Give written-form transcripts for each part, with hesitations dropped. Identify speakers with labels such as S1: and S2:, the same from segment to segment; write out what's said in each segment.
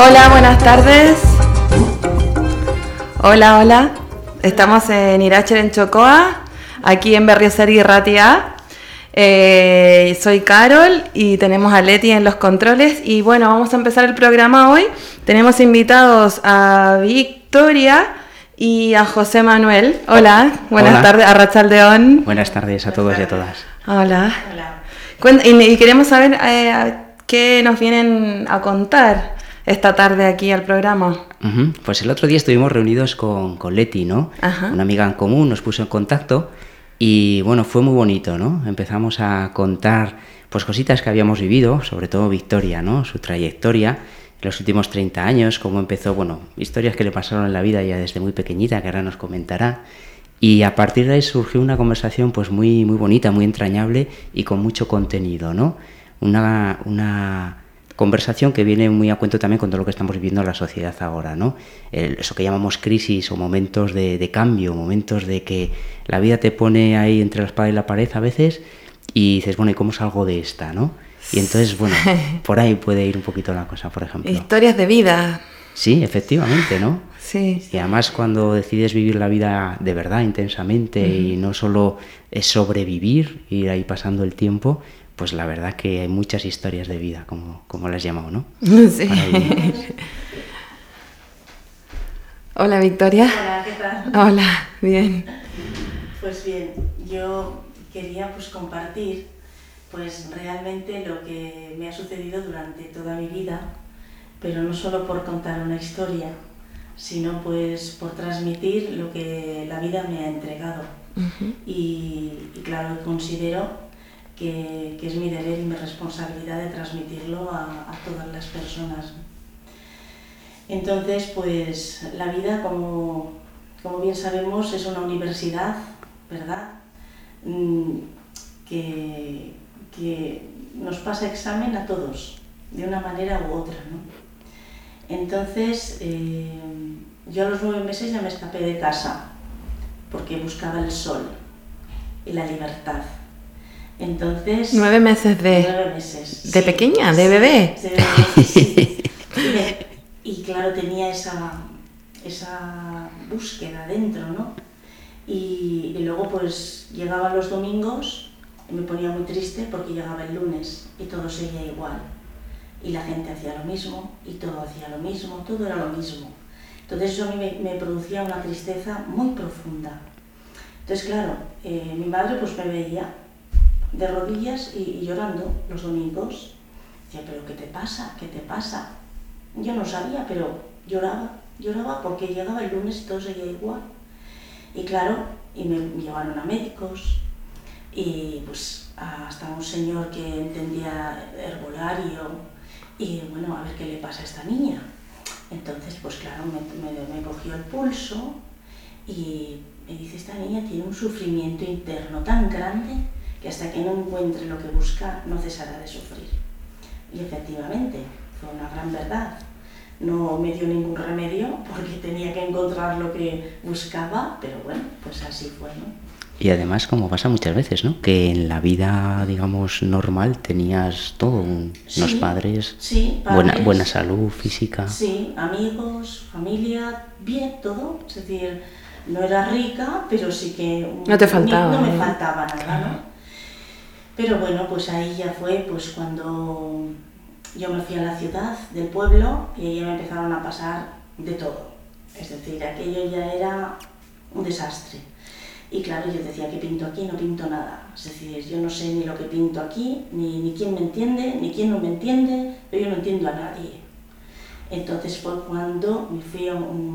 S1: Hola, buenas tardes. Hola, hola. Estamos en Iracher, en Chocoa, aquí en Berriozar Ratia. Soy Carol y tenemos a Leti en los controles. Y bueno, vamos a empezar el programa hoy. Tenemos invitados a Victoria y a José Manuel. Hola, buenas tardes, a Arratsaldeon.
S2: Buenas tardes a todos y a todas.
S1: Hola. Y queremos saber qué nos vienen a contar esta tarde aquí al programa.
S2: Pues el otro día estuvimos reunidos con Leti, ¿no?
S1: Ajá.
S2: Una amiga en común nos puso en contacto y bueno, fue muy bonito, ¿no? Empezamos a contar pues cositas que habíamos vivido, sobre todo Victoria, ¿no? Su trayectoria en los últimos 30 años, cómo empezó, bueno, historias que le pasaron en la vida ya desde muy pequeñita, que ahora nos comentará. Y a partir de ahí surgió una conversación pues muy bonita, muy entrañable y con mucho contenido, ¿no? Una conversación que viene muy a cuento también con todo lo que estamos viviendo en la sociedad ahora, ¿no? Eso que llamamos crisis o momentos de cambio, momentos de que la vida te pone ahí entre la espada y la pared a veces y dices, bueno, ¿y cómo salgo de esta, no? Y entonces, bueno, por ahí puede ir un poquito la cosa, por ejemplo.
S1: Historias de vida.
S2: Sí, efectivamente, ¿no?
S1: Sí.
S2: Y además cuando decides vivir la vida de verdad, intensamente, y no solo es sobrevivir, ir ahí pasando el tiempo, pues la verdad que hay muchas historias de vida, como las llamado, ¿no?
S1: Sí. Hola, Victoria.
S3: Hola, ¿qué tal?
S1: Hola, bien.
S3: Pues bien, yo quería pues compartir pues realmente lo que me ha sucedido durante toda mi vida, pero no solo por contar una historia, sino pues por transmitir lo que la vida me ha entregado. Y claro, considero que es mi deber y mi responsabilidad de transmitirlo a todas las personas. Entonces, pues la vida, como bien sabemos, es una universidad, ¿verdad? Que nos pasa examen a todos, de una manera u otra, ¿no? Entonces, yo a los 9 meses ya me escapé de casa, porque buscaba el sol y la libertad. Entonces...
S1: 9 meses de...
S3: 9 meses.
S1: ¿De
S3: sí,
S1: pequeña? ¿De bebé?
S3: Sí, de bebé, sí. Y claro, tenía esa búsqueda dentro, ¿no? Y luego pues llegaban los domingos y me ponía muy triste porque llegaba el lunes y todo seguía igual. Y la gente hacía lo mismo y todo hacía lo mismo, todo era lo mismo. Entonces eso a mí me producía una tristeza muy profunda. Entonces claro, mi madre pues me veía de rodillas y llorando los domingos. Decía, ¿pero qué te pasa? ¿Qué te pasa? Yo no sabía, pero lloraba porque llegaba el lunes y todo seguía igual. Y claro, y me llevaron a médicos y pues hasta un señor que entendía herbolario y bueno, a ver qué le pasa a esta niña. Entonces pues claro, me cogió el pulso y me dice, esta niña tiene un sufrimiento interno tan grande que hasta que no encuentre lo que busca no cesará de sufrir. Y efectivamente, fue una gran verdad. No me dio ningún remedio porque tenía que encontrar lo que buscaba, pero bueno, pues así fue, ¿no?
S2: Y además, como pasa muchas veces, ¿no? Que en la vida, digamos, normal tenías todo, unos padres,
S3: sí,
S2: buena salud física.
S3: Sí, amigos, familia, bien, todo. Es decir, no era rica, pero sí que...
S1: No te faltaba.
S3: No me faltaba nada, ¿no? Pero bueno, pues ahí ya fue pues cuando yo me fui a la ciudad del pueblo y ahí me empezaron a pasar de todo. Es decir, aquello ya era un desastre. Y claro, yo decía, ¿qué pinto aquí? No pinto nada. Es decir, yo no sé ni lo que pinto aquí, ni quién me entiende, ni quién no me entiende, pero yo no entiendo a nadie. Entonces fue cuando me fui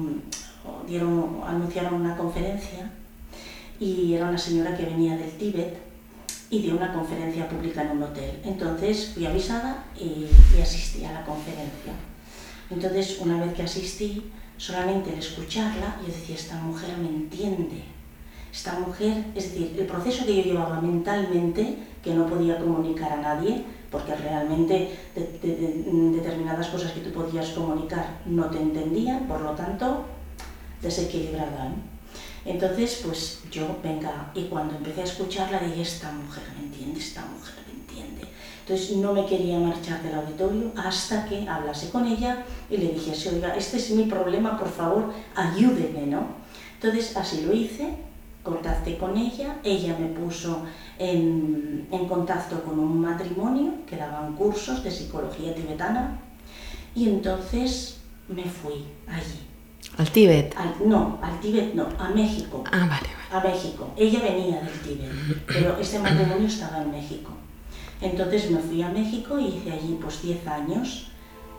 S3: anunciaron una conferencia y era una señora que venía del Tíbet y dio una conferencia pública en un hotel. Entonces fui avisada y asistí a la conferencia. Entonces, una vez que asistí, solamente al escucharla, yo decía, esta mujer me entiende. Esta mujer, es decir, el proceso que yo llevaba mentalmente, que no podía comunicar a nadie, porque realmente determinadas cosas que tú podías comunicar no te entendían, por lo tanto, desequilibrada, ¿no? Entonces, pues yo, venga, y cuando empecé a escucharla, dije, esta mujer me entiende, entiende. Entonces no me quería marchar del auditorio hasta que hablase con ella y le dijese, oiga, este es mi problema, por favor, ayúdeme, ¿no? Entonces así lo hice, contacté con ella me puso en contacto con un matrimonio que daban cursos de psicología tibetana y entonces me fui allí.
S1: ¿Al Tíbet?
S3: Al Tíbet no, a México.
S1: Ah, vale.
S3: A México. Ella venía del Tíbet, pero este matrimonio estaba en México. Entonces me fui a México y hice allí pues 10 años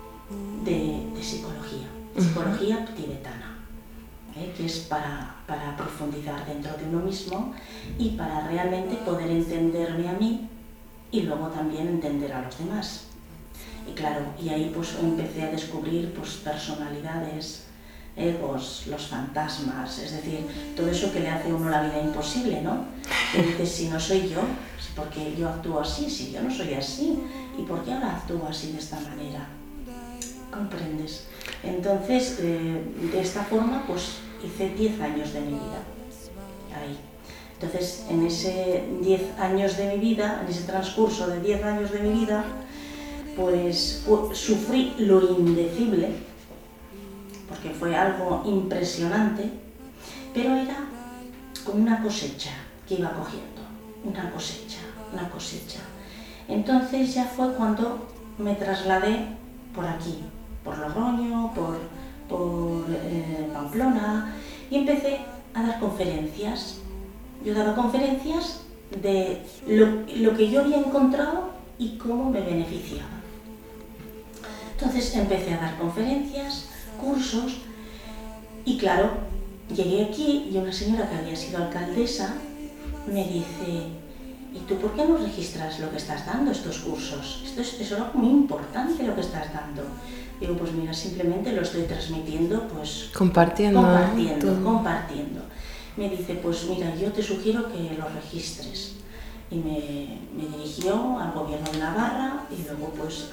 S3: de psicología tibetana, que es para profundizar dentro de uno mismo y para realmente poder entenderme a mí y luego también entender a los demás. Y claro, y ahí pues empecé a descubrir pues personalidades, egos, los fantasmas, es decir, todo eso que le hace a uno la vida imposible, ¿no? Que dices, si no soy yo, ¿por qué yo actúo así? Si yo no soy así, ¿y por qué ahora actúo así de esta manera? ¿Comprendes? Entonces, de esta forma, pues hice 10 años de mi vida ahí. Entonces, en ese 10 años de mi vida, en ese transcurso de 10 años de mi vida, pues sufrí lo indecible, porque fue algo impresionante, pero era como una cosecha que iba cogiendo, una cosecha. Entonces ya fue cuando me trasladé por aquí, por Logroño, por Pamplona, y empecé a dar conferencias. Yo daba conferencias de lo que yo había encontrado y cómo me beneficiaba. Entonces empecé a dar conferencias, cursos, y claro, llegué aquí y una señora que había sido alcaldesa me dice, ¿y tú por qué no registras lo que estás dando, estos cursos? Es algo muy importante lo que estás dando. Digo, pues mira, simplemente lo estoy transmitiendo, pues compartiendo. Me dice, pues mira, yo te sugiero que lo registres. Y me dirigió al gobierno de Navarra y luego pues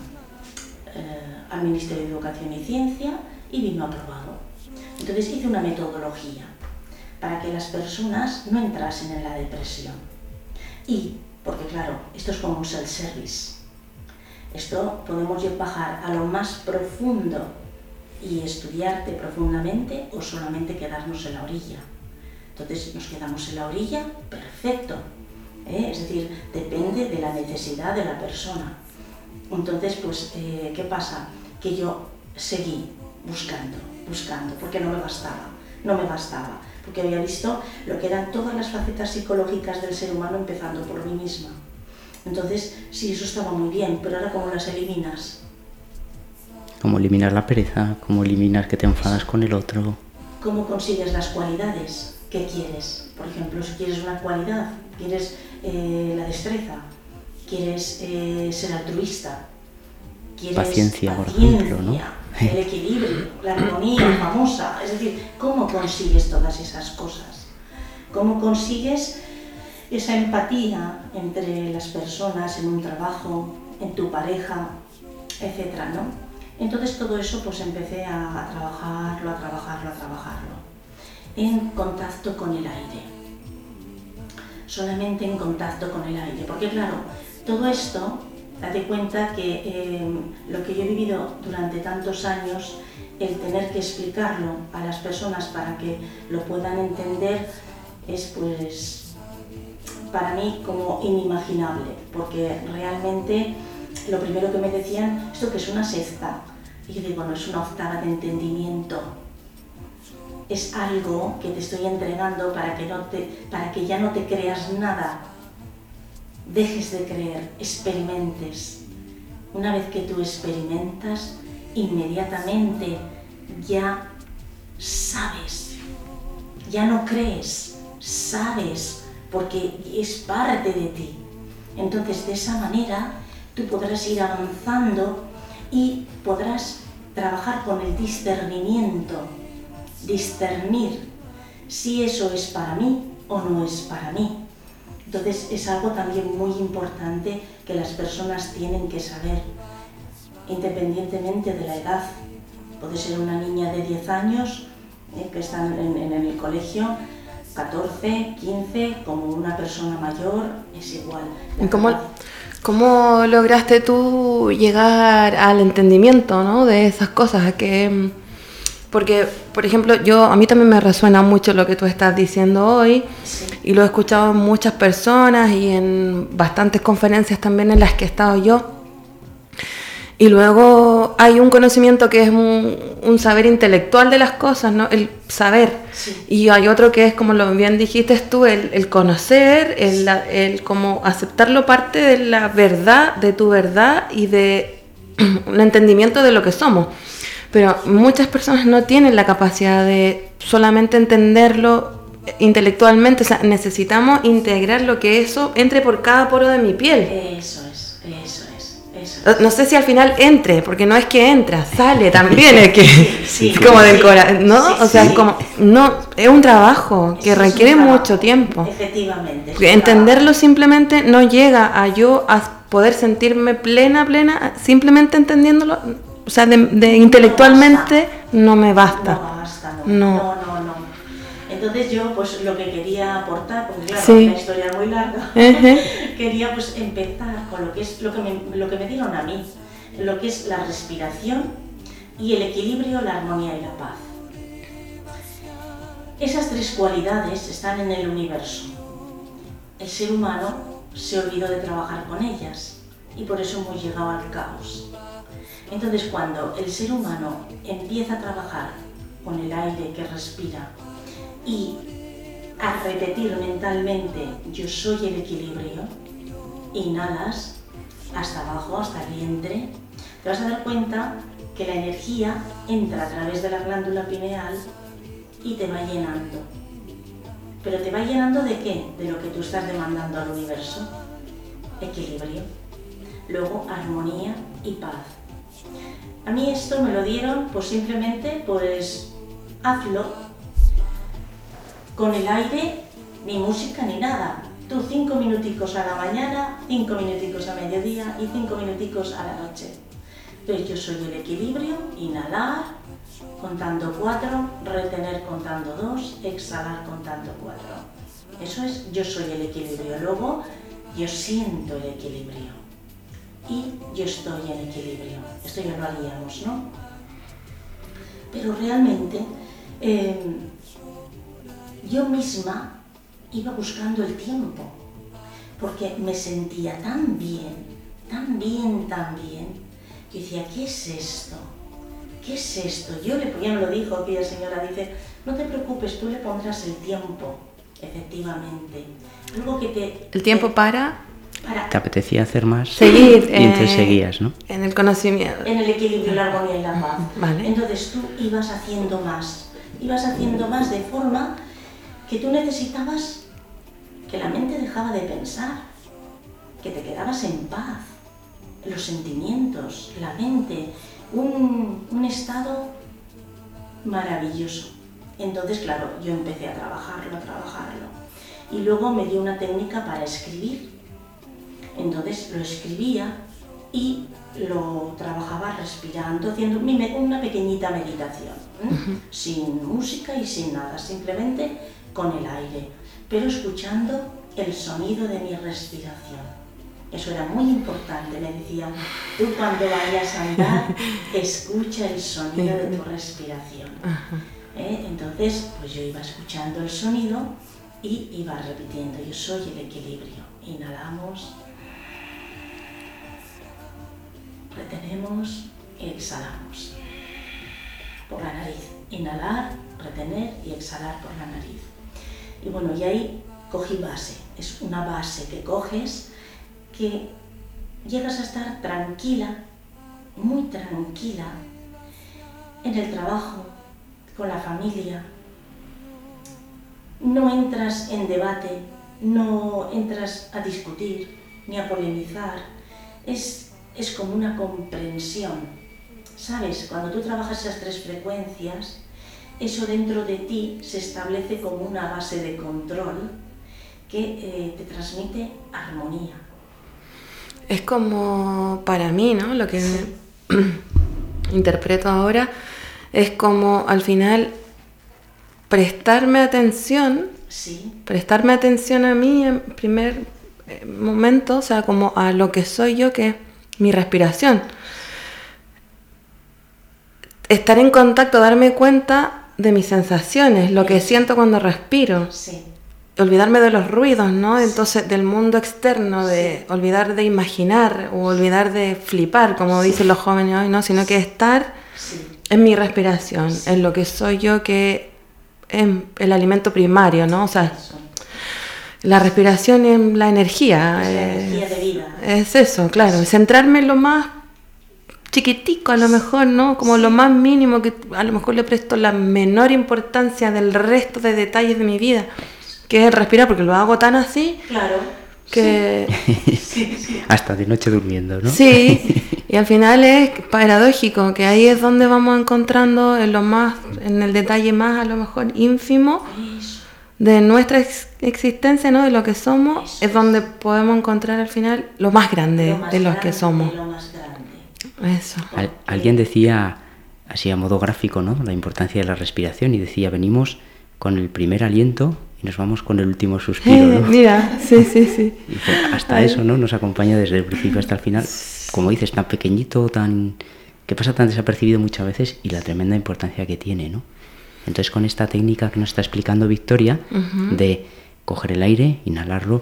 S3: al Ministerio de Educación y Ciencia y vino aprobado. Entonces hice una metodología para que las personas no entrasen en la depresión. Y, porque claro, esto es como un self-service. Esto podemos bajar a lo más profundo y estudiarte profundamente o solamente quedarnos en la orilla. Entonces nos quedamos en la orilla, perfecto. Es decir, depende de la necesidad de la persona. Entonces, pues, ¿qué pasa? Que yo seguí buscando, porque no me bastaba, porque había visto lo que eran todas las facetas psicológicas del ser humano empezando por mí misma. Entonces, sí, eso estaba muy bien, pero ahora ¿cómo las eliminas?
S2: ¿Cómo eliminar la pereza? ¿Cómo eliminar que te enfadas con el otro?
S3: ¿Cómo consigues las cualidades que quieres? Por ejemplo, si quieres una cualidad, quieres la destreza, quieres ser altruista, quieres
S2: paciencia, por ejemplo, ¿no?
S3: El equilibrio, la armonía famosa. Es decir, ¿cómo consigues todas esas cosas? ¿Cómo consigues esa empatía entre las personas en un trabajo, en tu pareja, etcétera, ¿no? Entonces todo eso pues empecé a trabajarlo en contacto con el aire, solamente en contacto con el aire, porque claro, todo esto, date cuenta que lo que yo he vivido durante tantos años, el tener que explicarlo a las personas para que lo puedan entender, es pues para mí como inimaginable, porque realmente lo primero que me decían, ¿esto qué es una sexta? Y yo digo, no, es una octava de entendimiento. Es algo que te estoy entregando para que ya no te creas nada. Dejes de creer, experimentes. Una vez que tú experimentas, inmediatamente ya sabes. Ya no crees, sabes, porque es parte de ti. Entonces, de esa manera, tú podrás ir avanzando y podrás trabajar con el discernimiento, discernir si eso es para mí o no es para mí. Entonces es algo también muy importante que las personas tienen que saber, independientemente de la edad. Puede ser una niña de 10 años que está en el colegio, 14, 15, como una persona mayor, es igual.
S1: ¿Cómo lograste tú llegar al entendimiento, ¿no?, de esas cosas? Porque, por ejemplo, a mí también me resuena mucho lo que tú estás diciendo hoy,
S3: Sí.
S1: y lo he escuchado en muchas personas y en bastantes conferencias también en las que he estado yo. Y luego hay un conocimiento que es un saber intelectual de las cosas, ¿no? El saber.
S3: Sí.
S1: Y hay otro que es, como lo bien dijiste tú, el conocer, el como aceptarlo parte de la verdad, de tu verdad y de un entendimiento de lo que somos. Pero muchas personas no tienen la capacidad de solamente entenderlo intelectualmente. O sea, necesitamos integrar lo que eso entre por cada poro de mi piel.
S3: Eso es.
S1: No sé si al final entre, porque no es que entra, sale también, es que
S3: Sí,
S1: es como del
S3: sí,
S1: corazón, ¿no?
S3: sí,
S1: O sea,
S3: sí.
S1: es como, no, es un trabajo que
S3: Eso es
S1: requiere
S3: un trabajo.
S1: mucho tiempo.
S3: Efectivamente.
S1: Porque entenderlo simplemente no llega a yo a poder sentirme plena, simplemente entendiéndolo. O sea, de intelectualmente no me basta.
S3: No basta,
S1: No.
S3: no. Entonces yo, pues lo que quería aportar, porque claro,
S1: Sí.
S3: la historia es muy larga,
S1: Ejé.
S3: quería pues empezar con lo que me dieron a mí, lo que es la respiración y el equilibrio, la armonía y la paz. Esas tres cualidades están en el universo. El ser humano se olvidó de trabajar con ellas y por eso hemos llegado al caos. Entonces, cuando el ser humano empieza a trabajar con el aire que respira y a repetir mentalmente yo soy el equilibrio, inhalas hasta abajo, hasta el vientre, te vas a dar cuenta que la energía entra a través de la glándula pineal y te va llenando. ¿Pero te va llenando de qué? De lo que tú estás demandando al universo. Equilibrio. Luego armonía y paz. A mí esto me lo dieron pues simplemente pues hazlo con el aire, ni música ni nada. Tú 5 minuticos a la mañana, 5 minuticos a mediodía y 5 minuticos a la noche. Entonces yo soy el equilibrio, inhalar contando 4, retener contando 2, exhalar contando 4. Eso es yo soy el equilibrio. Luego yo siento el equilibrio y yo estoy en equilibrio. Esto ya lo haríamos, ¿no? Pero realmente yo misma iba buscando el tiempo, porque me sentía tan bien, que decía, ¿qué es esto? ¿Qué es esto? Ya me lo dijo aquella señora, dice, no te preocupes, tú le pondrás el tiempo, efectivamente. Algo que
S1: El tiempo para
S2: ¿Te apetecía hacer más?
S1: seguir.
S2: Y entonces seguías, ¿no?
S1: En el conocimiento.
S3: en el equilibrio, la armonía y la paz.
S1: Vale.
S3: Entonces tú ibas haciendo más de forma que tú necesitabas que la mente dejaba de pensar, que te quedabas en paz, los sentimientos, la mente, un estado maravilloso. Entonces, claro, yo empecé a trabajarlo, y luego me dio una técnica para escribir. Entonces lo escribía y lo trabajaba respirando, haciendo una pequeñita meditación, sin música y sin nada, simplemente con el aire, pero escuchando el sonido de mi respiración. Eso era muy importante, me decían, tú cuando vayas a andar, escucha el sonido de tu respiración. Entonces, pues yo iba escuchando el sonido y iba repitiendo, yo soy el equilibrio. Inhalamos, retenemos y exhalamos por la nariz. Inhalar, retener y exhalar por la nariz. Y bueno, y ahí cogí base. Es una base que coges que llegas a estar tranquila, muy tranquila, en el trabajo, con la familia. No entras en debate, no entras a discutir ni a polemizar. Es como una comprensión. ¿Sabes? Cuando tú trabajas esas tres frecuencias, eso dentro de ti se establece como una base de control que te transmite armonía.
S1: Es como, para mí, ¿no? Lo que interpreto ahora es como, al final, prestarme atención
S3: Sí.
S1: Prestarme atención a mí en primer momento, o sea, como a lo que soy yo, que es mi respiración. Estar en contacto, darme cuenta de mis sensaciones, lo que siento cuando respiro.
S3: Sí.
S1: Olvidarme de los ruidos, ¿no? Entonces, del mundo externo, de olvidar de imaginar o olvidar de flipar, como dicen los jóvenes hoy, ¿no? Sino que estar en mi respiración, en lo que soy yo, que es el alimento primario, ¿no? O sea, la respiración es la energía.
S3: Es la energía de vida.
S1: Es eso, claro. Centrarme en lo más chiquitico, a lo mejor, ¿no? Como lo más mínimo, que a lo mejor le presto la menor importancia del resto de detalles de mi vida, que es respirar, porque lo hago tan así,
S3: claro,
S1: que...
S3: Sí.
S2: Hasta de noche durmiendo, ¿no?
S1: Sí, y al final es paradójico, que ahí es donde vamos encontrando en el detalle más, a lo mejor, ínfimo de nuestra existencia, ¿no? De lo que somos, es donde podemos encontrar al final lo más grande de lo que somos.
S3: Lo más grande.
S1: Eso.
S2: Alguien decía, así a modo gráfico, ¿no? La importancia de la respiración, y decía, venimos con el primer aliento y nos vamos con el último suspiro, ¿no?
S1: Mira, sí.
S2: Y hasta eso, ¿no? Nos acompaña desde el principio hasta el final. Como dices, tan pequeñito, que pasa tan desapercibido muchas veces, y la tremenda importancia que tiene, ¿no? Entonces, con esta técnica que nos está explicando Victoria, de coger el aire, inhalarlo,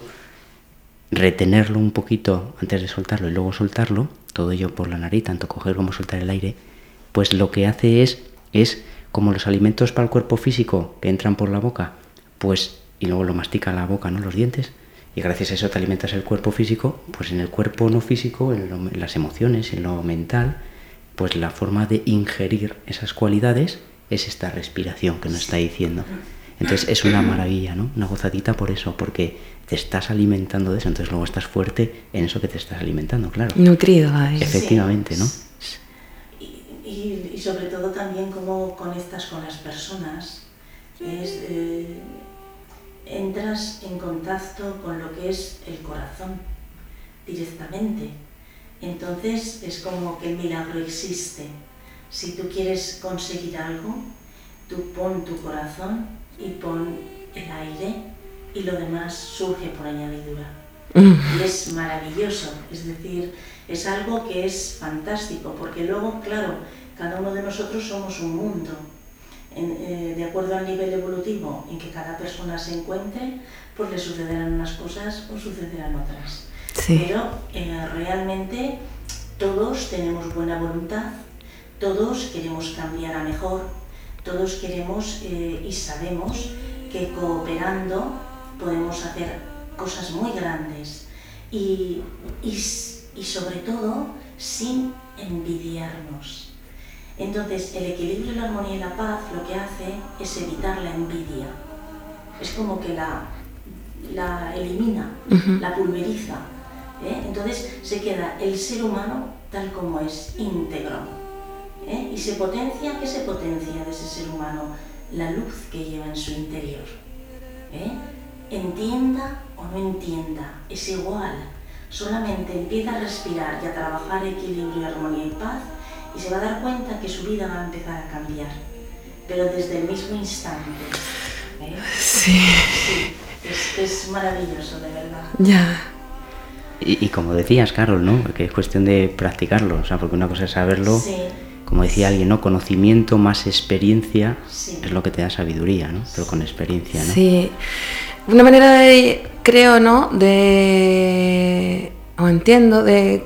S2: retenerlo un poquito antes de soltarlo y luego soltarlo, todo ello por la nariz, tanto coger como soltar el aire, pues lo que hace es como los alimentos para el cuerpo físico que entran por la boca, pues, y luego lo mastica la boca, ¿no? Los dientes, y gracias a eso te alimentas el cuerpo físico, pues en el cuerpo no físico, en las emociones, en lo mental, pues la forma de ingerir esas cualidades es esta respiración que nos está diciendo. Entonces es una maravilla, ¿no? Una gozadita por eso, porque te estás alimentando de eso, entonces luego estás fuerte en eso que te estás alimentando, claro.
S1: Nutrido ahí.
S2: Efectivamente, ¿no?
S3: Y sobre todo también cómo conectas con las personas, entras en contacto con lo que es el corazón directamente. Entonces es como que el milagro existe. Si tú quieres conseguir algo, tú pon tu corazón y pon el aire, y lo demás surge por añadidura. Y es maravilloso, es decir, es algo que es fantástico, porque luego, claro, cada uno de nosotros somos un mundo, de acuerdo al nivel evolutivo en que cada persona se encuentre, pues le sucederán unas cosas o sucederán otras.
S1: Sí.
S3: Pero realmente todos tenemos buena voluntad, todos queremos cambiar a mejor, todos queremos y sabemos que cooperando podemos hacer cosas muy grandes y sobre todo sin envidiarnos. Entonces el equilibrio, la armonía y la paz lo que hace es evitar la envidia. Es como que la elimina, la pulveriza. Entonces se queda el ser humano tal como es, íntegro. Y se potencia, ¿qué se potencia de ese ser humano? La luz que lleva en su interior. Entienda o no entienda, es igual. Solamente empieza a respirar y a trabajar equilibrio, armonía y paz, y se va a dar cuenta que su vida va a empezar a cambiar. Pero desde el mismo instante.
S1: Sí.
S3: Es maravilloso, de verdad.
S1: Ya.
S2: Y como decías, Carol, ¿no? Que es cuestión de practicarlo, o sea, porque una cosa es saberlo,
S3: sí.
S2: Como decía alguien, ¿no? Conocimiento más experiencia
S3: sí.
S2: es lo que te da sabiduría, ¿no? Pero con experiencia, ¿no?
S1: Sí. Una manera de, creo, ¿no? Entiendo, de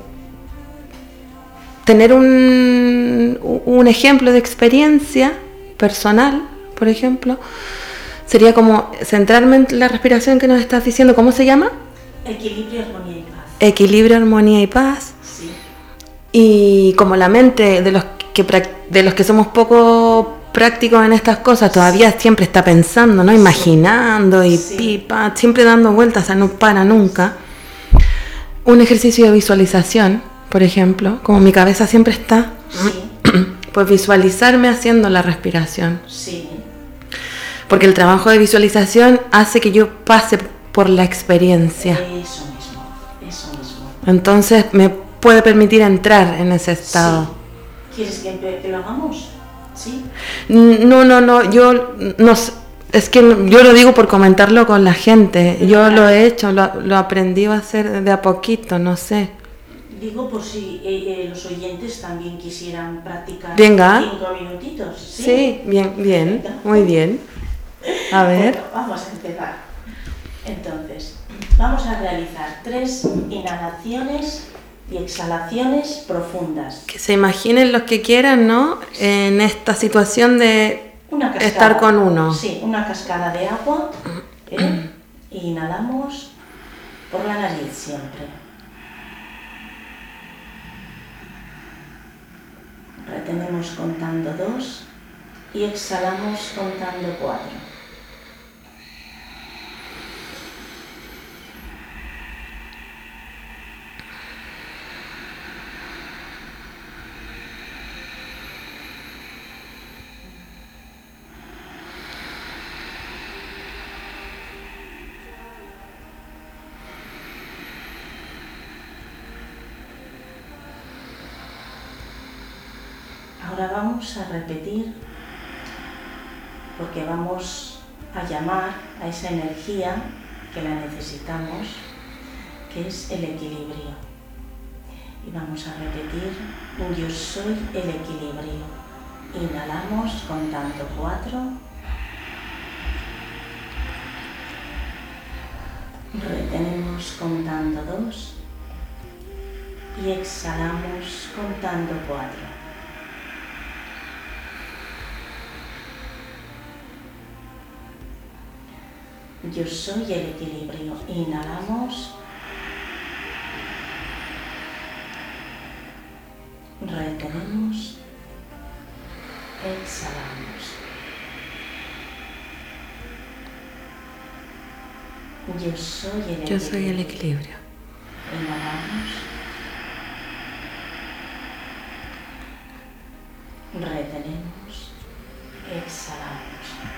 S1: tener un ejemplo de experiencia personal, por ejemplo, sería como centrarme en la respiración que nos estás diciendo. ¿Cómo se llama?
S3: Equilibrio, armonía y paz.
S1: Equilibrio, armonía y paz.
S3: Sí.
S1: Y como la mente de los que somos poco prácticos en estas cosas todavía siempre está pensando, ¿no? Imaginando y
S3: sí.
S1: pipa, siempre dando vueltas, o sea, no para nunca. Un ejercicio de visualización, por ejemplo, como mi cabeza siempre está,
S3: Sí.
S1: pues visualizarme haciendo la respiración.
S3: Sí.
S1: Porque el trabajo de visualización hace que yo pase por la experiencia.
S3: Eso mismo.
S1: Entonces me puede permitir entrar en ese estado.
S3: Sí. ¿Quieres que lo hagamos? ¿Sí?
S1: No, yo no, Es que yo lo digo por comentarlo con la gente. Yo lo he hecho, lo aprendí a hacer de a poquito, no sé.
S3: Digo por si los oyentes también quisieran practicar.
S1: Venga.
S3: 5 minutitos.
S1: Sí, bien, muy bien. A ver.
S3: Bueno, vamos a empezar. Entonces, vamos a realizar 3 inhalaciones y exhalaciones profundas.
S1: Que se imaginen los que quieran, ¿no? En esta situación de estar con uno.
S3: Sí, una cascada de agua. Inhalamos por la nariz siempre. Retenemos contando 2 y exhalamos contando 4. Ahora vamos a repetir, porque vamos a llamar a esa energía que la necesitamos, que es el equilibrio. Y vamos a repetir, yo soy el equilibrio. Inhalamos contando 4. Retenemos contando 2. Y exhalamos contando 4. Yo soy el equilibrio. Inhalamos. Retenemos. Exhalamos. Yo soy el equilibrio.
S1: Yo soy el equilibrio.
S3: Inhalamos. Retenemos. Exhalamos.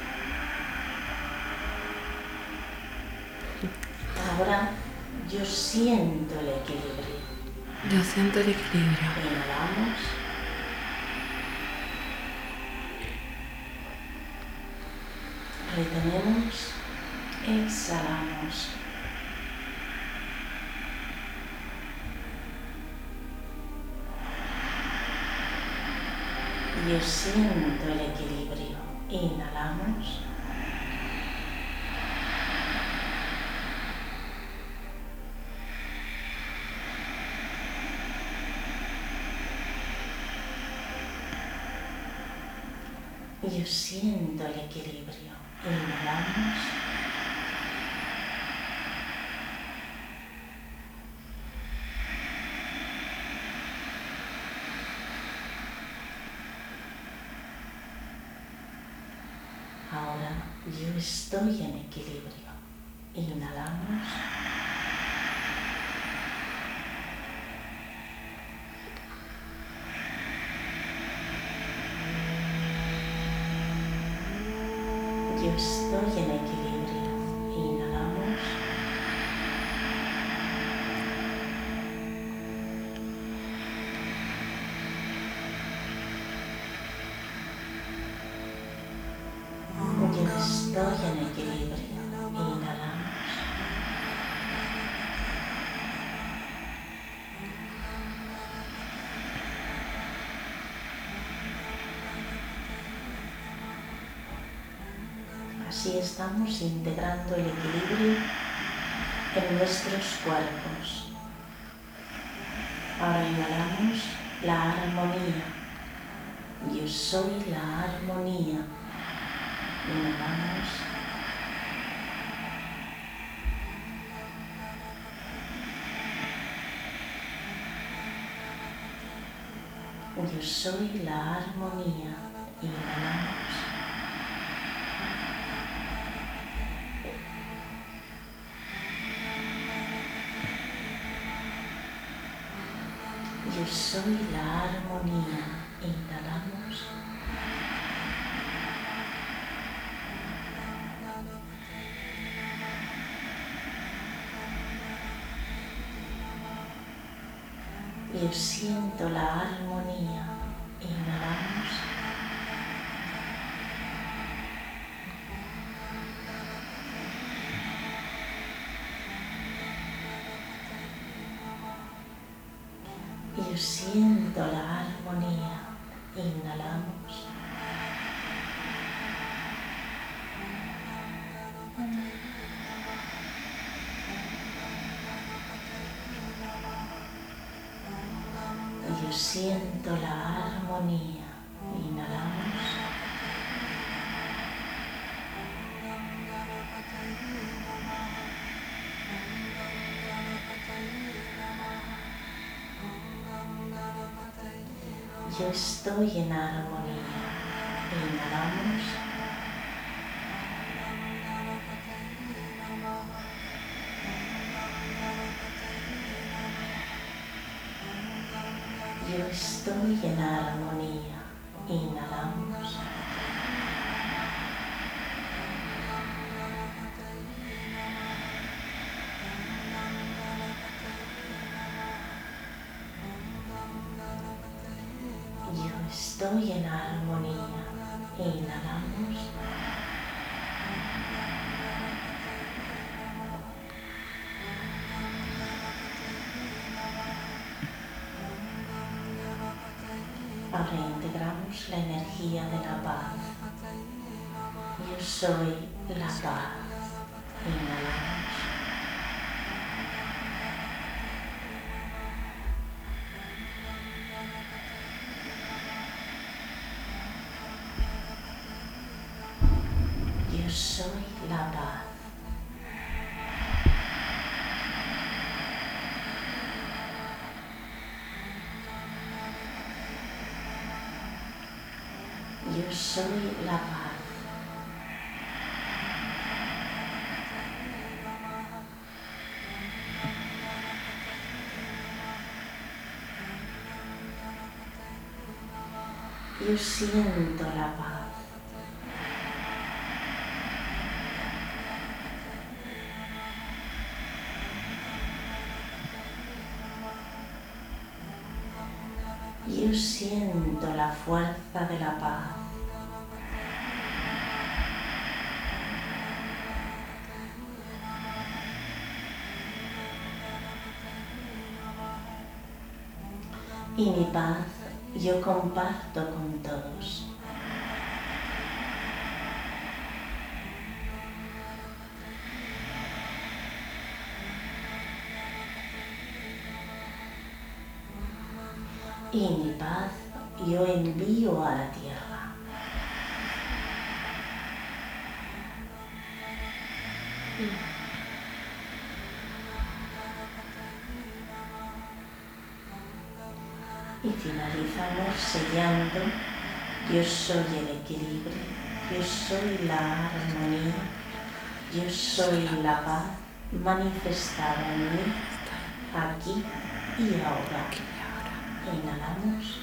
S3: Ahora yo siento el equilibrio.
S1: Yo siento el equilibrio.
S3: Inhalamos. Retenemos. Exhalamos. Yo siento el equilibrio. Inhalamos. Yo siento el equilibrio. Inhalamos. Ahora yo estoy en equilibrio. Inhalamos. Yo estoy en equilibrio. Inhalamos. Yo estoy en equilibrio. Inhalamos. Así estamos integrando el equilibrio en nuestros cuerpos. Ahora inhalamos la armonía. Yo soy la armonía. Inhalamos. Yo soy la armonía. Inhalamos. Yo soy la armonía. Inhalamos. Yo siento la armonía. Inhalamos. Y yo siento la armonía. Inhalamos. Y yo siento la armonía. Inhalamos. Yo estoy en armonía. Inhalamos. Yo estoy en armonía. Inhalamos. Yo estoy en armonía. Inhalamos. Ahora integramos la energía de la paz. Yo soy la paz. Inhalamos. Yo soy la paz. Yo soy la paz. Yo siento la paz. Yo siento la fuerza de la paz. Y mi paz yo comparto con todos. Y mi paz yo envío a la tierra. Y finalizamos sellando: yo soy el equilibrio, yo soy la armonía, yo soy la paz manifestada en mí, aquí y ahora. Inhalamos.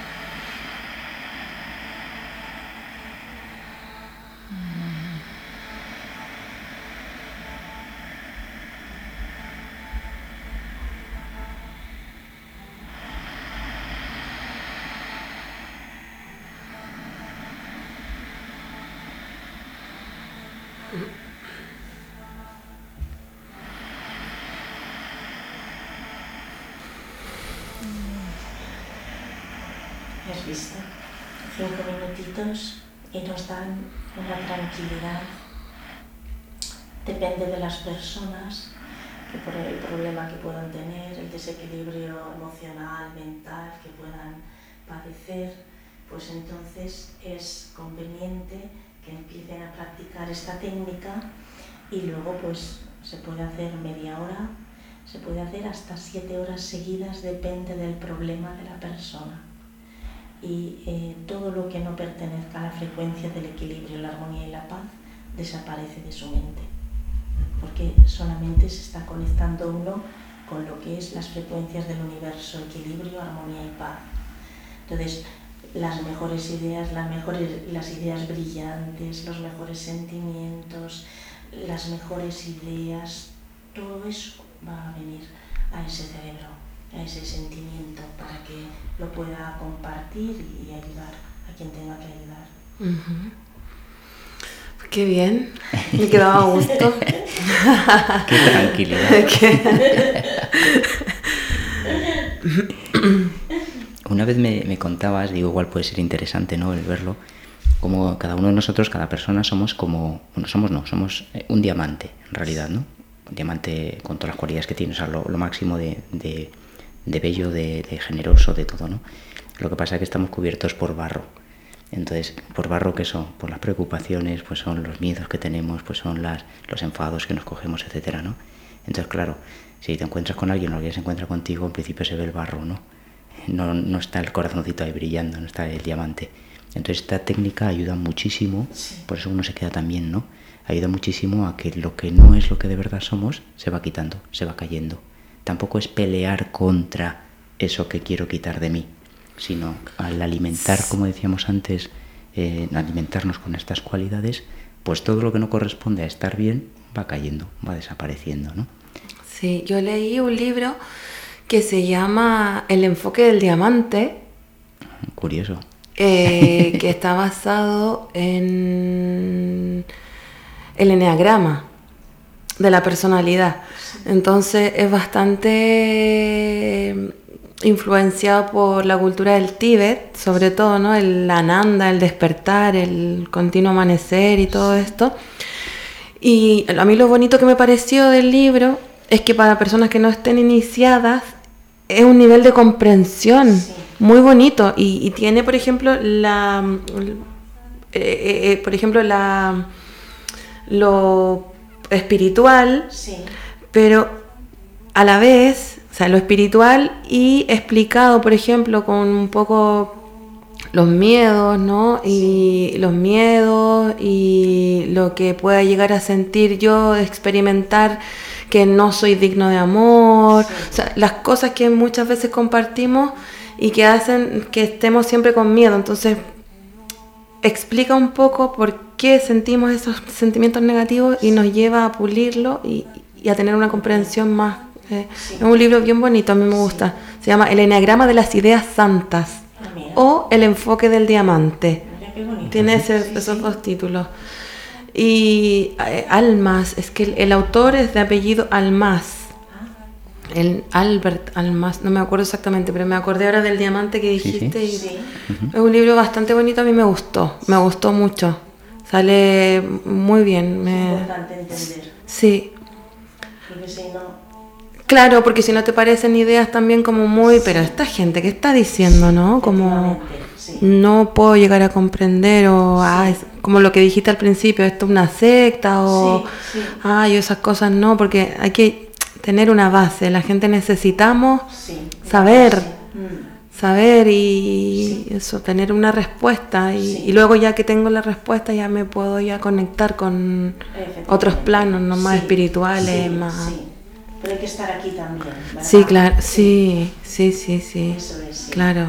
S3: ¿Has visto? 5 minutitos y nos dan una tranquilidad. Depende de las personas, que por el problema que puedan tener, el desequilibrio emocional, mental que puedan padecer, pues entonces es conveniente que empiecen a practicar esta técnica y luego pues se puede hacer media hora, se puede hacer hasta 7 horas seguidas, depende del problema de la persona. Y todo lo que no pertenezca a la frecuencia del equilibrio, la armonía y la paz desaparece de su mente, porque solamente se está conectando uno con lo que es las frecuencias del universo, equilibrio, armonía y paz. Entonces, las mejores ideas, las ideas brillantes, los mejores sentimientos, las mejores ideas, todo eso va a venir a ese cerebro, a ese sentimiento, para que lo pueda compartir y ayudar a quien tenga que ayudar.
S1: Uh-huh. Qué bien, me quedaba a gusto.
S2: Qué tranquilidad. Una vez me contabas, digo, igual puede ser interesante, ¿no?, el verlo, como cada uno de nosotros, cada persona somos como, bueno, somos un diamante, en realidad, ¿no? Un diamante con todas las cualidades que tiene, o sea, lo máximo de bello, de generoso, de todo, ¿no? Lo que pasa es que estamos cubiertos por barro. Entonces, ¿por barro qué son? Pues las preocupaciones, pues son los miedos que tenemos, pues son los enfados que nos cogemos, etcétera, ¿no? Entonces, claro, si te encuentras con alguien o alguien se encuentra contigo, en principio se ve el barro, ¿no? No está el corazoncito ahí brillando, no está el diamante. Entonces esta técnica ayuda muchísimo, por eso uno se queda también, ¿no? Ayuda muchísimo a que lo que no es lo que de verdad somos se va quitando, se va cayendo. Tampoco es pelear contra eso que quiero quitar de mí, sino al alimentar, como decíamos antes, alimentarnos con estas cualidades, pues todo lo que no corresponde a estar bien va cayendo, va desapareciendo, ¿no?
S1: Sí, yo leí un libro que se llama El enfoque del diamante.
S2: Curioso.
S1: Que está basado en el eneagrama de la personalidad. Entonces es bastante influenciado por la cultura del Tíbet, sobre todo, ¿no? El Ananda, el despertar, el continuo amanecer y todo esto. Y a mí lo bonito que me pareció del libro es que para personas que no estén iniciadas es un nivel de comprensión muy bonito y tiene, por ejemplo, lo espiritual, pero a la vez, o sea, lo espiritual y explicado, por ejemplo, con un poco los miedos, ¿no? Y los miedos y lo que pueda llegar a sentir yo, experimentar que no soy digno de amor, o sea, las cosas que muchas veces compartimos y que hacen que estemos siempre con miedo. Entonces explica un poco por qué sentimos esos sentimientos negativos y nos lleva a pulirlo y a tener una comprensión más. Es un libro bien bonito, a mí me gusta. Se llama El eneagrama de las ideas santas o El enfoque del diamante. Tiene esos dos títulos. Y Almas, es que el autor es de apellido Almaz. El Albert Almaz, no me acuerdo exactamente, pero me acordé ahora del diamante que dijiste.
S2: Sí.
S1: Es un libro bastante bonito, a mí me gustó mucho. Sale muy bien.
S3: Es importante entender.
S1: Sí.
S3: Porque si no...
S1: Claro, porque si no te parecen ideas también como muy... Pero esta gente, ¿qué está diciendo, no? Como... No puedo llegar a comprender o es como lo que dijiste al principio, esto es una secta o esas cosas no, porque hay que tener una base, la gente necesitamos saber y eso, tener una respuesta y luego ya que tengo la respuesta ya me puedo ya conectar con otros planos, ¿no? Más espirituales, más...
S3: Pero hay que estar aquí también, ¿verdad?
S1: Sí, claro, sí.
S3: Eso es,
S1: Claro.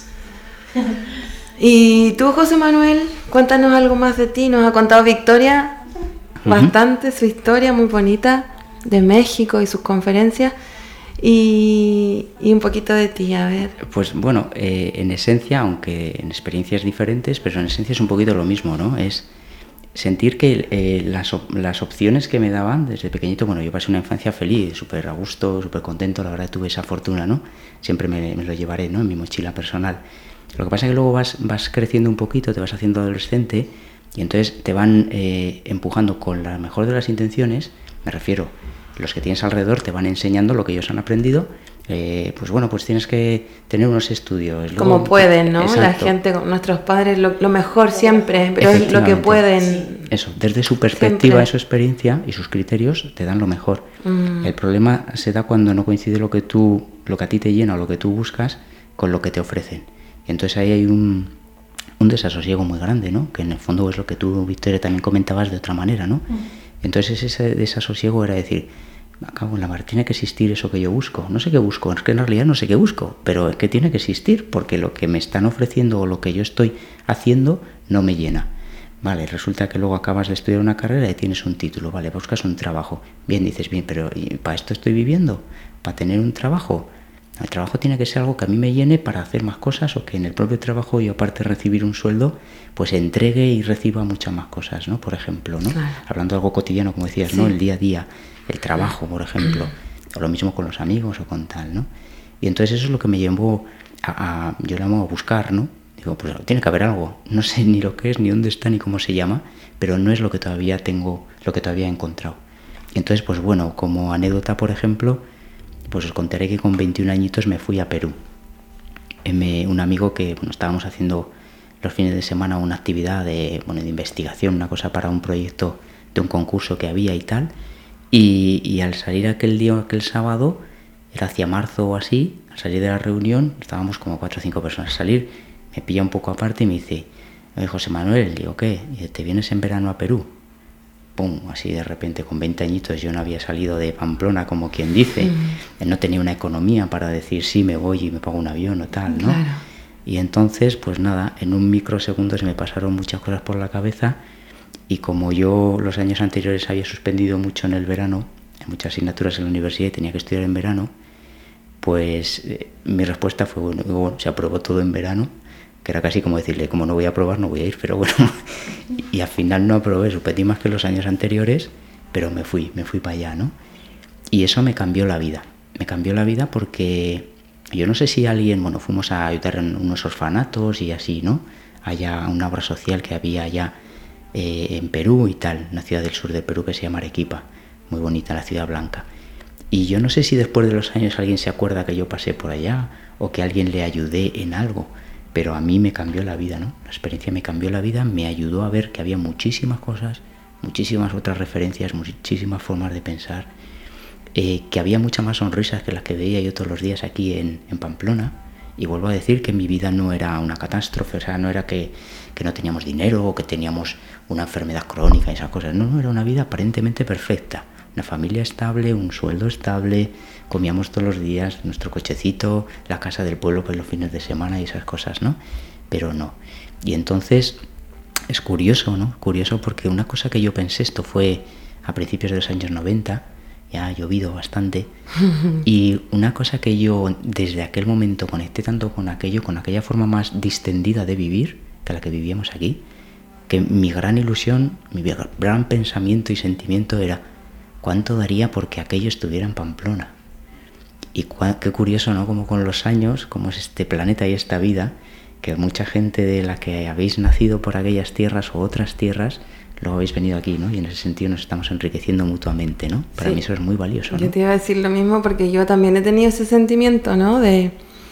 S1: Y tú, José Manuel, cuéntanos algo más de ti. Nos ha contado Victoria bastante su historia muy bonita de México y sus conferencias y un poquito de ti, a ver.
S2: Pues bueno, en esencia, aunque en experiencias diferentes, pero en esencia es un poquito lo mismo, ¿no? Es sentir que las opciones que me daban desde pequeñito, bueno, yo pasé una infancia feliz, súper a gusto, súper contento, la verdad tuve esa fortuna, ¿no? Siempre me lo llevaré, ¿no?, en mi mochila personal. Lo que pasa es que luego vas creciendo un poquito, te vas haciendo adolescente y entonces te van empujando con la mejor de las intenciones, me refiero, los que tienes alrededor te van enseñando lo que ellos han aprendido, pues bueno, pues tienes que tener unos estudios. Luego,
S1: como pueden, ¿no?
S2: Exacto.
S1: La gente, nuestros padres, lo mejor siempre, pero es lo que pueden.
S2: Eso, desde su perspectiva y su experiencia y sus criterios te dan lo mejor. El problema se da cuando no coincide lo que a ti te llena o lo que tú buscas con lo que te ofrecen. Y entonces ahí hay un desasosiego muy grande, ¿no? Que en el fondo es lo que tú, Victoria, también comentabas de otra manera, ¿no? Entonces ese desasosiego era decir, acabo en la mar, tiene que existir eso que yo busco. No sé qué busco, es que en realidad no sé qué busco, pero es que tiene que existir porque lo que me están ofreciendo o lo que yo estoy haciendo no me llena. Vale, resulta que luego acabas de estudiar una carrera y tienes un título, vale, buscas un trabajo. Bien, dices, bien, pero ¿y para esto estoy viviendo? ¿Para tener un trabajo? El trabajo tiene que ser algo que a mí me llene para hacer más cosas o que en el propio trabajo yo, aparte de recibir un sueldo, pues entregue y reciba muchas más cosas, ¿no? Por ejemplo, ¿no? Claro. Hablando de algo cotidiano, como decías, ¿no? El día a día, el trabajo, por ejemplo, o lo mismo con los amigos o con tal, ¿no? Y entonces eso es lo que me llevó yo le llamo a buscar, ¿no? Digo, pues tiene que haber algo. No sé ni lo que es, ni dónde está, ni cómo se llama, pero no es lo que todavía tengo, lo que todavía he encontrado. Y entonces, pues bueno, como anécdota, por ejemplo, pues os contaré que con 21 añitos me fui a Perú. Un amigo que, bueno, estábamos haciendo los fines de semana una actividad de investigación, una cosa para un proyecto de un concurso que había y tal, y al salir aquel sábado, era hacia marzo o así, al salir de la reunión, estábamos como 4 o 5 personas. Al salir, me pilla un poco aparte y me dice, oye, José Manuel, digo, ¿qué? Y dice, ¿te vienes en verano a Perú? Pum, así de repente, con 20 añitos, yo no había salido de Pamplona, como quien dice, no tenía una economía para decir, sí, me voy y me pago un avión o tal, ¿no?
S1: Claro.
S2: Y entonces, pues nada, en un microsegundo se me pasaron muchas cosas por la cabeza, y como yo los años anteriores había suspendido mucho en el verano, en muchas asignaturas en la universidad y tenía que estudiar en verano, pues mi respuesta fue, bueno, se aprobó todo en verano, que era casi como decirle, como no voy a aprobar, no voy a ir, pero bueno, y al final no aprobé, suspendí más que los años anteriores, pero me fui para allá, ¿no? Y eso me cambió la vida porque yo no sé si alguien, bueno, fuimos a ayudar en unos orfanatos y así, ¿no? Allá una obra social que había allá en Perú y tal, una ciudad del sur del Perú que se llama Arequipa, muy bonita, la ciudad blanca. Y yo no sé si después de los años alguien se acuerda que yo pasé por allá o que alguien le ayudé en algo, pero a mí me cambió la vida, ¿no? La experiencia me cambió la vida, me ayudó a ver que había muchísimas cosas, muchísimas otras referencias, muchísimas formas de pensar, que había muchas más sonrisas que las que veía yo todos los días aquí en Pamplona. Y vuelvo a decir que mi vida no era una catástrofe, o sea, no era que no teníamos dinero o que teníamos una enfermedad crónica y esas cosas, no, era una vida aparentemente perfecta. Una familia estable, un sueldo estable, comíamos todos los días, nuestro cochecito, la casa del pueblo pues los fines de semana y esas cosas, ¿no? Pero no. Y entonces es curioso, ¿no? Curioso porque una cosa que yo pensé, esto fue a principios de los años 90, ya ha llovido bastante, y una cosa que yo desde aquel momento conecté tanto con aquello, con aquella forma más distendida de vivir que la que vivíamos aquí, que mi gran ilusión, mi gran pensamiento y sentimiento era ¿cuánto daría porque aquello estuviera en Pamplona? Y qué curioso, ¿no? Como con los años, como es este planeta y esta vida, que mucha gente de la que habéis nacido por aquellas tierras o otras tierras, luego habéis venido aquí, ¿no? Y en ese sentido nos estamos enriqueciendo mutuamente, ¿no? Para mí eso es muy valioso, ¿no?
S1: Yo te iba a decir lo mismo porque yo también he tenido ese sentimiento, ¿no? De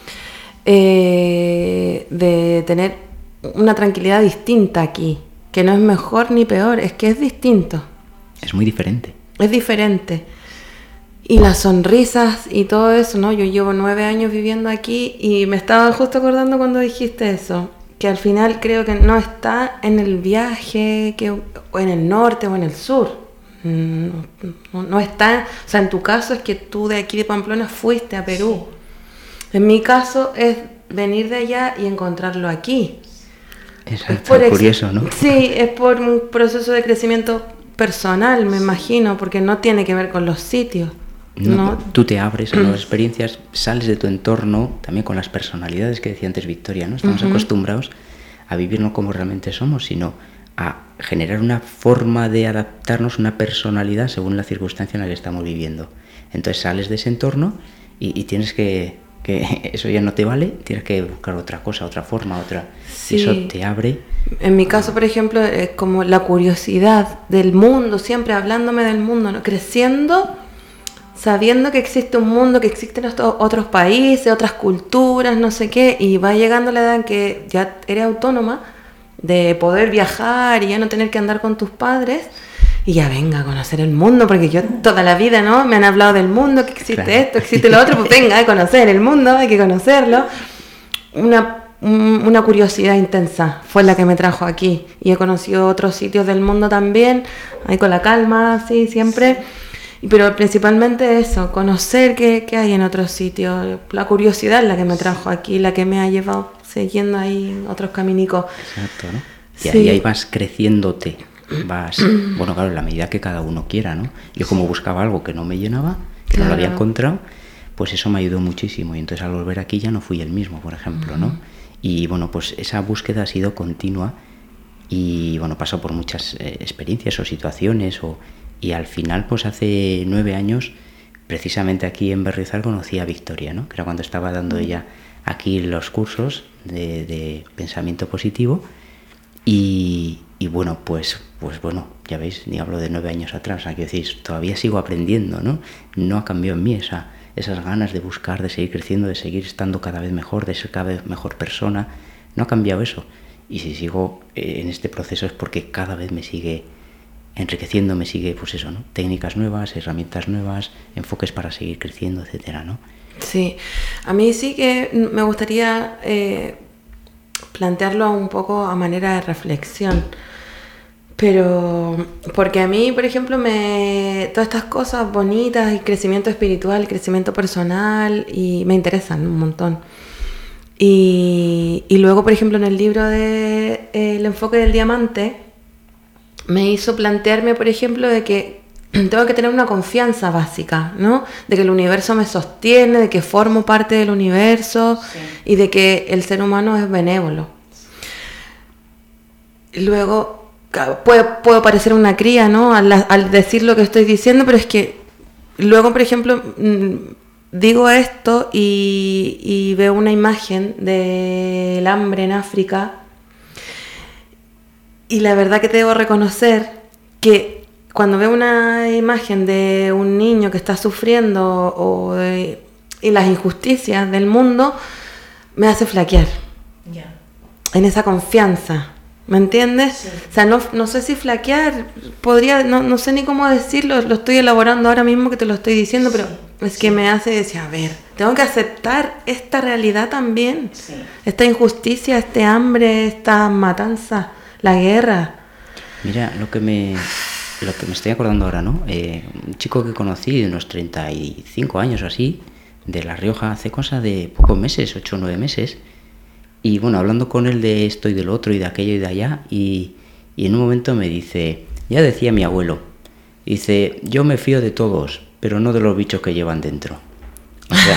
S1: tener una tranquilidad distinta aquí, que no es mejor ni peor, es que es distinto.
S2: Es muy diferente.
S1: Es diferente. Y las sonrisas y todo eso, ¿no? Yo llevo 9 años viviendo aquí y me estaba justo acordando cuando dijiste eso, que al final creo que no está en el viaje, o en el norte o en el sur. No está, o sea, en tu caso es que tú de aquí de Pamplona fuiste a Perú. Sí. En mi caso es venir de allá y encontrarlo aquí.
S2: Exacto, curioso, ¿no?
S1: Sí, es por un proceso de crecimiento personal, me imagino, porque no tiene que ver con los sitios.
S2: No, tú te abres a nuevas experiencias, sales de tu entorno, también con las personalidades que decía antes Victoria, ¿no? Estamos acostumbrados a vivir no como realmente somos, sino a generar una forma de adaptarnos, una personalidad según la circunstancia en la que estamos viviendo. Entonces sales de ese entorno y tienes que eso ya no te vale, tienes que buscar otra cosa, otra forma, otra. Sí. Eso te abre.
S1: En mi caso, por ejemplo, es como la curiosidad del mundo, siempre hablándome del mundo, ¿no? Creciendo, sabiendo que existe un mundo, que existen otros países, otras culturas, no sé qué, y va llegando la edad en que ya eres autónoma, de poder viajar y ya no tener que andar con tus padres, y ya venga a conocer el mundo, porque yo toda la vida, ¿no? Me han hablado del mundo, que existe claro. Esto, existe lo otro, pues venga a conocer el mundo, hay que conocerlo. Una curiosidad intensa fue la que me trajo aquí, y he conocido otros sitios del mundo también, ahí con la calma, así, siempre. Pero principalmente eso, conocer qué hay en otros sitios, la curiosidad es la que me trajo aquí, la que me ha llevado siguiendo ahí otros caminicos.
S2: Exacto, ¿no? Y sí. Ahí vas creciéndote, bueno, claro, en la medida que cada uno quiera, ¿no? Yo como buscaba algo que no me llenaba, que claro. No lo había encontrado, pues eso me ayudó muchísimo, y entonces al volver aquí ya no fui el mismo, por ejemplo, ¿no? Y bueno, pues esa búsqueda ha sido continua y bueno, pasó por muchas experiencias o situaciones y al final, pues hace 9 años, precisamente aquí en Berriozar conocí a Victoria, ¿no? Que era cuando estaba dando ella aquí los cursos de pensamiento positivo. Y bueno, pues bueno, ya veis, ni hablo de 9 años atrás, o sea, quiero decir, todavía sigo aprendiendo, ¿no? No ha cambiado en mí esas ganas de buscar, de seguir creciendo, de seguir estando cada vez mejor, de ser cada vez mejor persona. No ha cambiado eso. Y si sigo en este proceso es porque cada vez me sigue enriqueciendo, me sigue, pues eso, ¿no? Técnicas nuevas, herramientas nuevas, enfoques para seguir creciendo, etcétera, ¿no?
S1: Sí, a mí sí que me gustaría plantearlo un poco a manera de reflexión. Pero, porque a mí, por ejemplo, todas estas cosas bonitas y crecimiento espiritual, crecimiento personal, y me interesan un montón. Y luego, por ejemplo, en el libro de El enfoque del diamante, me hizo plantearme, por ejemplo, de que tengo que tener una confianza básica, ¿no? De que el universo me sostiene, de que formo parte del universo, sí, y de que el ser humano es benévolo. Luego, puedo parecer una cría, ¿no? Al decir lo que estoy diciendo, pero es que luego, por ejemplo, digo esto y veo una imagen del hambre en África, y la verdad que debo reconocer que cuando veo una imagen de un niño que está sufriendo y las injusticias del mundo, me hace flaquear.
S3: Ya.
S1: En esa confianza, ¿me entiendes?
S3: Sí.
S1: O sea, no sé si flaquear, no sé ni cómo decirlo, lo estoy elaborando ahora mismo que te lo estoy diciendo, pero es que me hace decir, a ver, tengo que aceptar esta realidad también, esta injusticia, este hambre, esta matanza, la guerra.
S2: Mira, lo que me estoy acordando ahora, ¿no? Un chico que conocí de unos 35 años o así, de La Rioja, hace cosa de pocos meses, 8 o 9 meses, y bueno, hablando con él de esto y del otro y de aquello y de allá, y en un momento me dice, ya decía mi abuelo, dice, yo me fío de todos, pero no de los bichos que llevan dentro. O sea,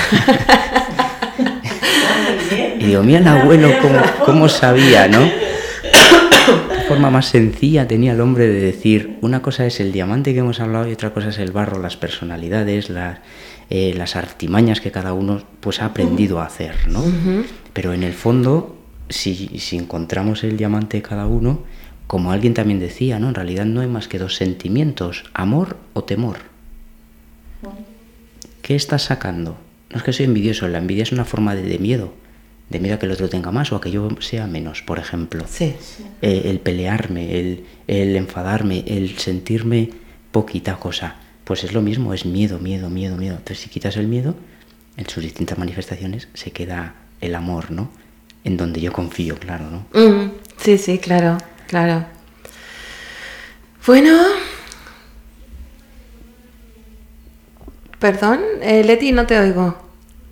S2: y digo, mira el abuelo cómo sabía, ¿no? De forma más sencilla tenía el hombre de decir, una cosa es el diamante que hemos hablado y otra cosa es el barro, las personalidades, las artimañas que cada uno pues ha aprendido a hacer, ¿no? Uh-huh. Pero en el fondo, si encontramos el diamante de cada uno, como alguien también decía, ¿no? En realidad no hay más que dos sentimientos, amor o temor. ¿Qué estás sacando? No es que soy envidioso, la envidia es una forma de miedo a que el otro tenga más o a que yo sea menos, por ejemplo.
S1: Sí.
S2: El pelearme, el enfadarme, el sentirme poquita cosa, pues es lo mismo, es miedo. Entonces si quitas el miedo, en sus distintas manifestaciones se queda el amor, ¿no? En donde yo confío, claro, ¿no?
S1: Sí, claro. Bueno, perdón, Leti, no te oigo.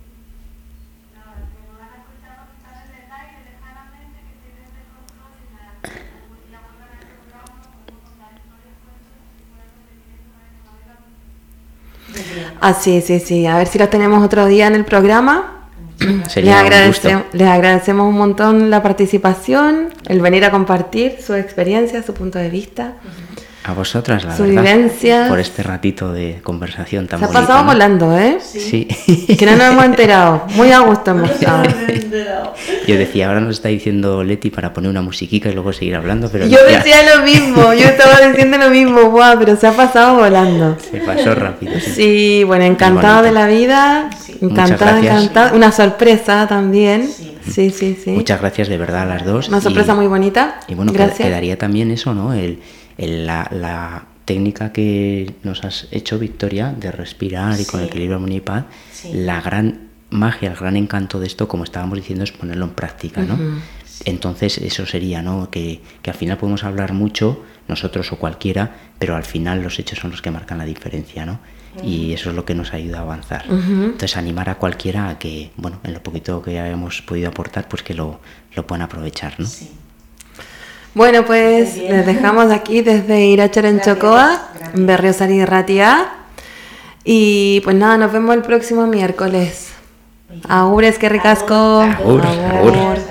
S1: Ah, sí. A ver si los tenemos otro día en el programa. Les agradecemos un montón la participación, el venir a compartir su experiencia, su punto de vista.
S2: A vosotras, la
S1: su
S2: verdad,
S1: vivencia.
S2: Por este ratito de conversación tan bonita.
S1: Se ha pasado, ¿no? Volando, ¿eh?
S2: Sí.
S1: Que no nos hemos enterado. Muy a gusto hemos estado.
S2: Yo decía, ahora nos está diciendo Leti para poner una musiquita y luego seguir hablando, pero
S1: yo decía lo mismo, yo estaba diciendo lo mismo, guau, pero se ha pasado volando.
S2: Se pasó rápido.
S1: Sí, bueno, encantado de la vida, encantada. Una sorpresa también. Sí.
S2: Muchas gracias de verdad a las dos.
S1: Una sorpresa muy bonita.
S2: Y bueno,
S1: gracias.
S2: Quedaría también eso, ¿no? La técnica que nos has hecho, Victoria, de respirar y con equilibrio, armonía y paz, la gran magia, el gran encanto de esto, como estábamos diciendo, es ponerlo en práctica, ¿no? Uh-huh. Entonces eso sería, ¿no? Que al final podemos hablar mucho, nosotros o cualquiera, pero al final los hechos son los que marcan la diferencia, ¿no? Uh-huh. Y eso es lo que nos ayuda a avanzar. Uh-huh. Entonces animar a cualquiera a que, bueno, en lo poquito que ya hemos podido aportar, pues que lo puedan aprovechar, ¿no?
S3: Sí.
S1: Bueno, pues les dejamos aquí desde Iracher en Chocoa, en Berriozar y Ratia. Y pues nada, nos vemos el próximo miércoles. Agur, que ricasco.
S2: Agur.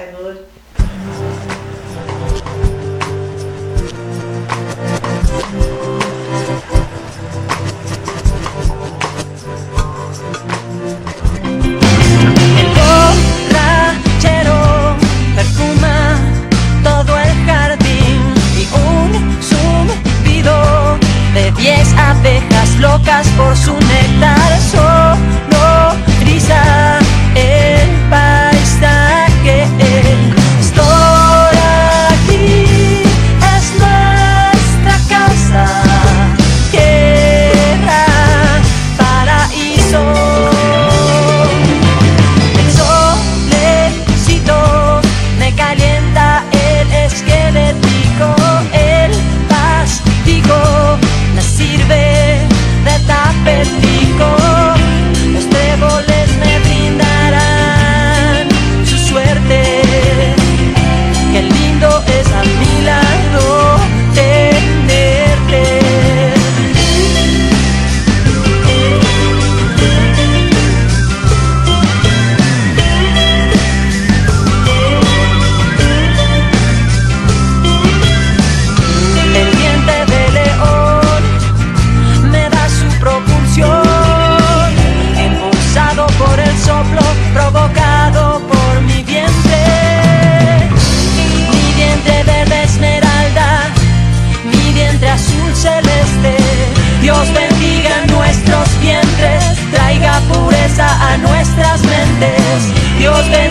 S4: Dios te